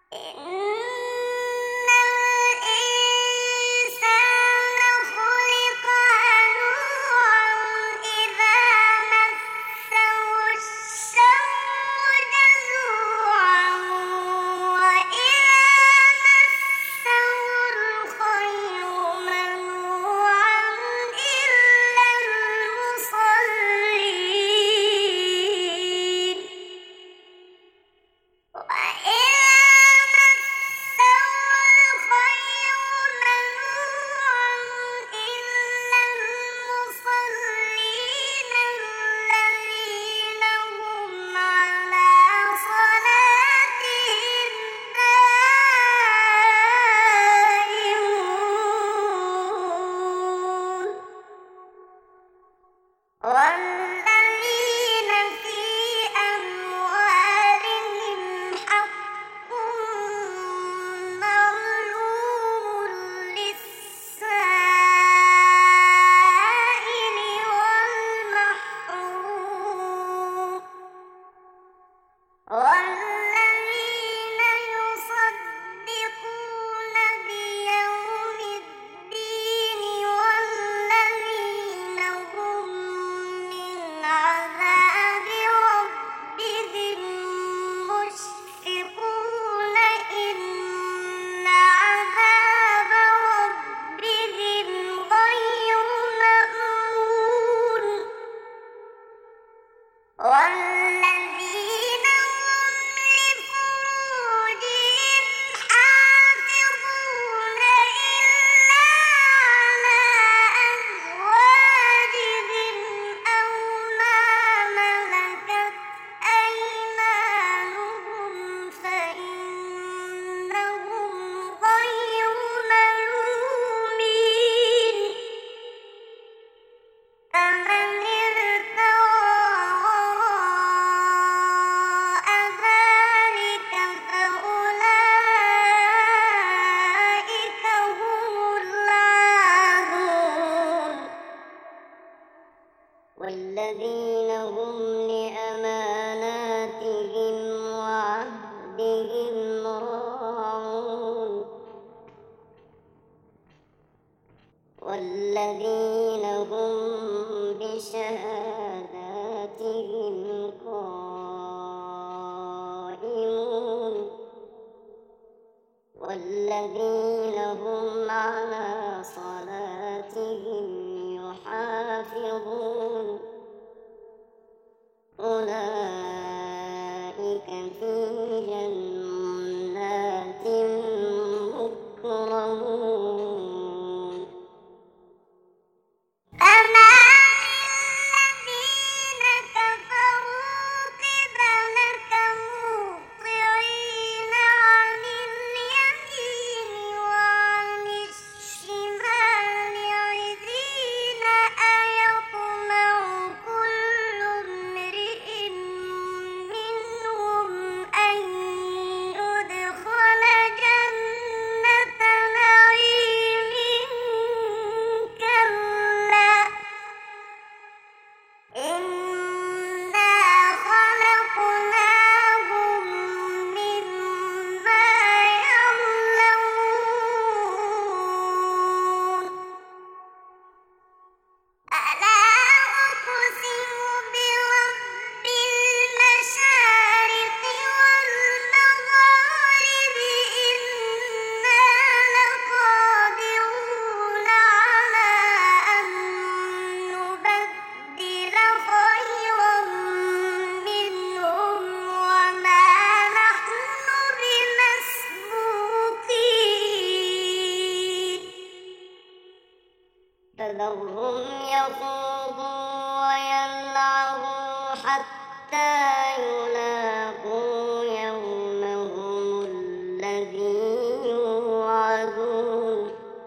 إن الإنسان خلق هلوعا إذا مسه الشر جزوعا وإذا مسه الخير منوعا إلا المصلين الذين هم على صلاتهم دائمون والذين في أموالهم حق معلوم للسائل والمحروم والذين يصدقون بيوم الدين والذين هم من عذاب ربهم مشفقون إن عذاب ربهم غير مأمون والذين هم لفروجهم حافظون إلا على أزواجهم أو ما ملكت أيمانهم فإنهم غير ملومين فمن ابتغى وراء ذلك فأولئك هم العادون والذين هم لأماناتهم وعهدهم راعون والذين هم بشهاداتهم قائمون والذين هم على صلاتهم يحافظون أولئك في جنات مكرمون أما الذين كفروا قبلك مهطعين عن اليمين وعن الشمال عزين أيطمع كل امرئ منهم أن يدخل جنة نعيم كلا إنا خلقناهم مما يعلمون ألا أقسم برب المشارق والمغارب إنا لقادرون على أن نبدل خيرا منهم وما نحن بمسبوقين فذرهم يخوضوا ويلعبوا حتى يلاقوا يومهم الذي يوعدون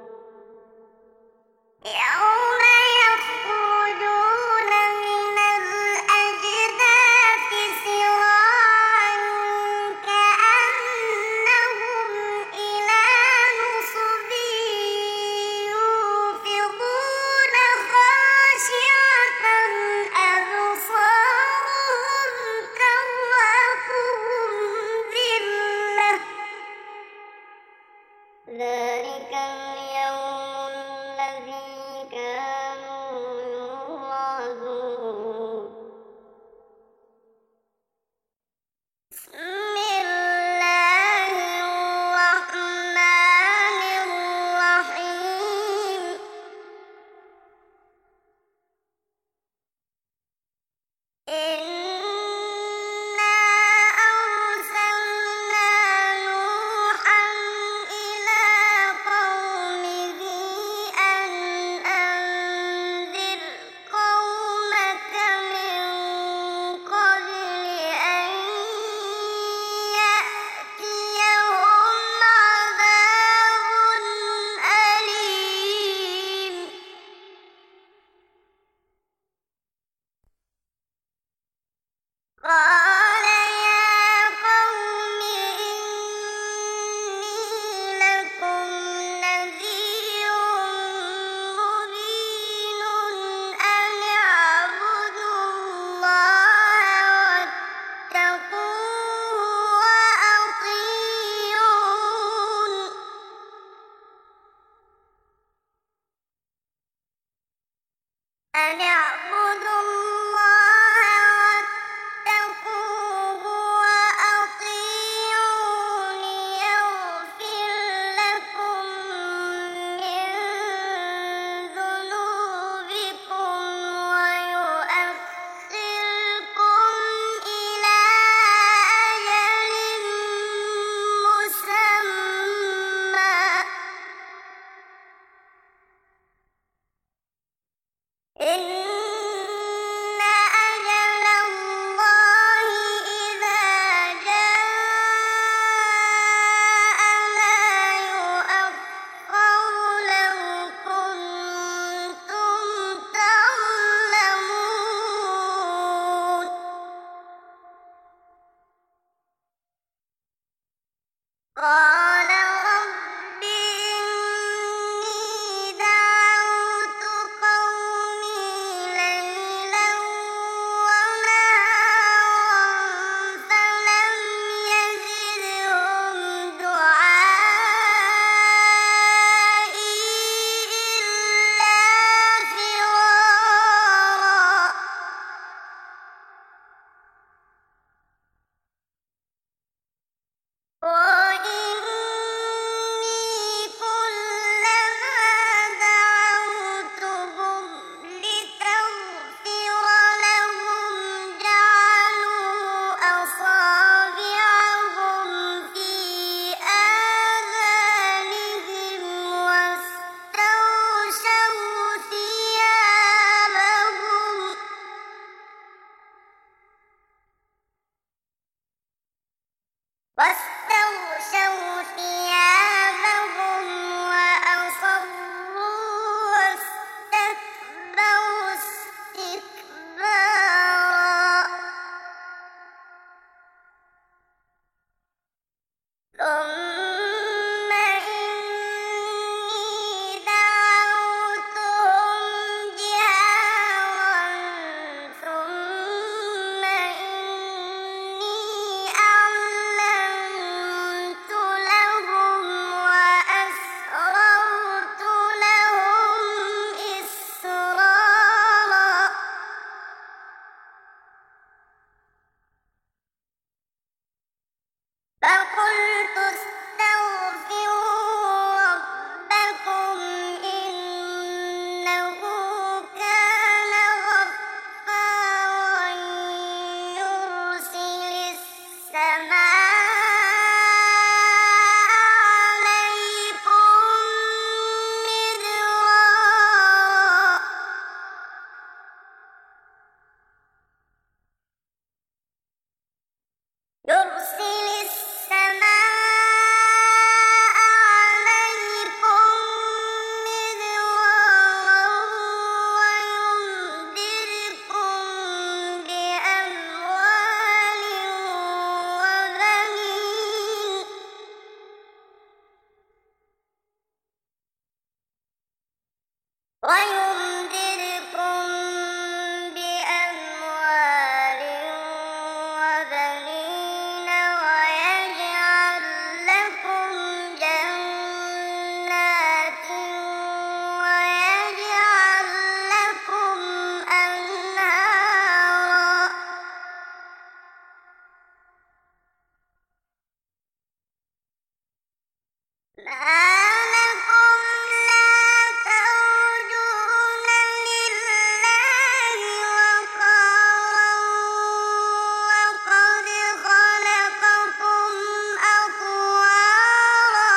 يوم يخرجون من الأجداث سراعا كأنهم إلى نصب يوفضون خاشعة أبصارهم ترهقهم ذلة ذلك اليوم الذي كانوا يوعدون. بسم الله الرحمن الرحيم. إنا أرسلنا نوحا إلى قومه أن أنذر قومك من قبل أن يأتيهم عذاب أليم. قال يا قوم إني لكم نذير مبين أن اعبدوا الله واتقوه وأطيعون. أن اعبدوا الله واتقوه وأطيعون يغفر لكم من ذنوبكم ويؤخركم إلى أجل مسمى. إن أجل الله إذا جاء لا يؤخر لو كنتم تعلمون. قال رب إني دعوت قومي ليلا ونهارا فلم يزدهم دعائي إلا فرارا. وإني كلما دعوتهم لتغفر لهم جعلوا أصابعهم في آذانهم واستغشوا ثيابهم وأصروا واستكبروا استكبارا. ثم إني دعوتهم جهارا ثم إني أعلنت لهم وأسررت لهم إسرارا. فقلت ما لكم لا ترجون لله وقارا وقد خلقكم أطوارا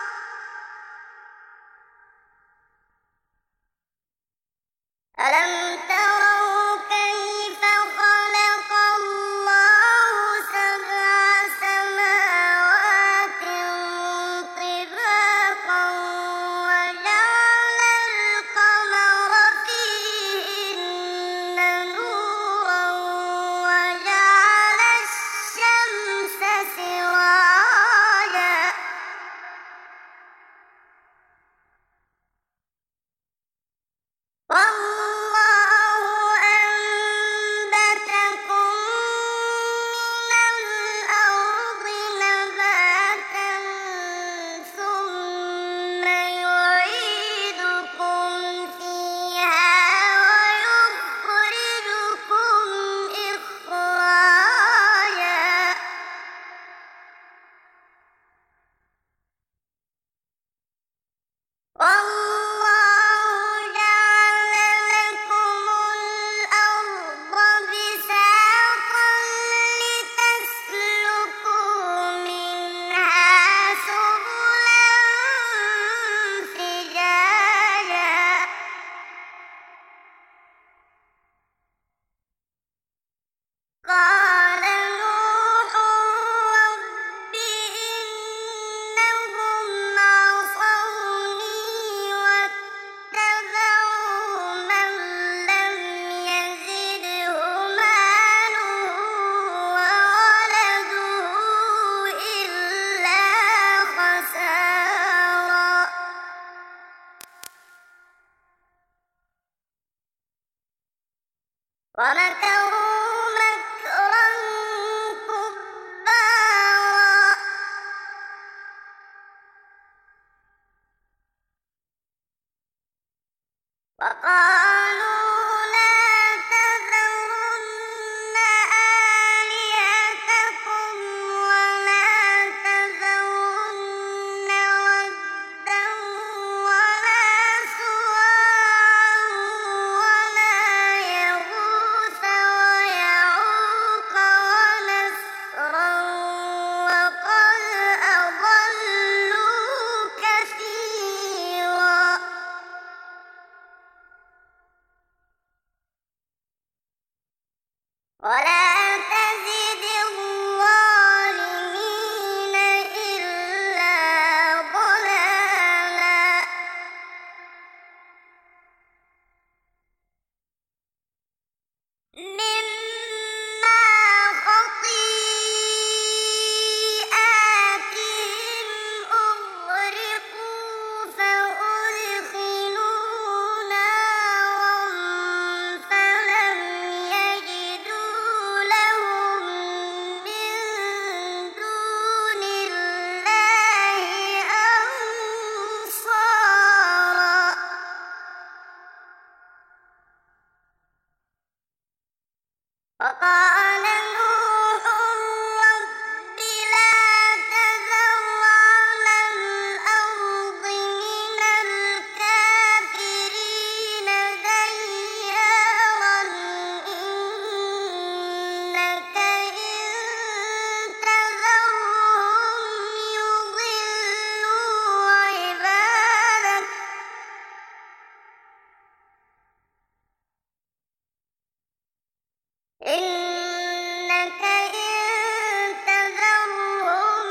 ألم تروا كيف خلق الله سبع سماوات طباقا وجعل القمر فيهن نورا وجعل الشمس سراجا والله أنبتكم من الأرض نباتا ثم يعيدكم فيها ويخرجكم إخراجا والله جعل لكم الأرض بساطا لتسلكوا منها سبلا فجاجا قال نوح رب إنهم عصوني واتبعوا من لم يزده ماله وولده إلا خسارا ومكروا مكرا كبارا وقالوا لا تذرن آلهتكم ولا تذرن ودا ولا سواعا ولا يغوث ويعوق ونسرا وقد أضلوا كثيرا ولا تزد الظالمين إلا ضلالا مما خطيئاتهم أغرقوا فأدخلوا نارا فلم يجدوا لهم من دون الله أنصارا وقال نوح رب لا تذر على الأرض من الكافرين ديارا إنك إن تذرهم يضلوا عبادك إنك إن تذرهم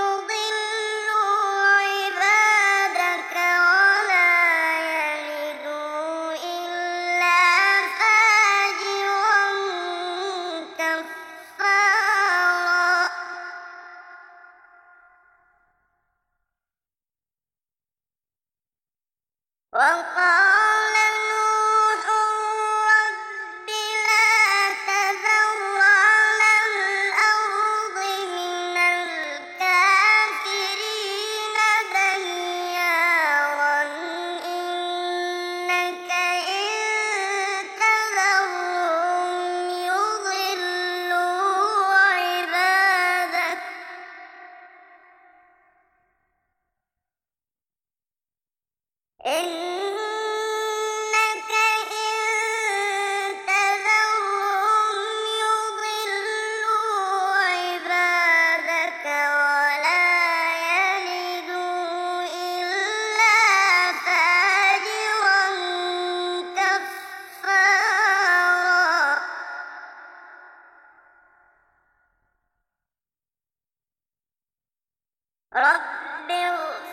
يضلوا عبادك ولا يلدوا إلا فاجرا كفارا وقال نوح رب لا تذر على الأرض من الكافرين ديارا إنك إن تذرهم يضلوا عبادك إنك إن تذرهم يضلوا عبادك ولا يلدوا إلا فاجرا كفارا رب اغفر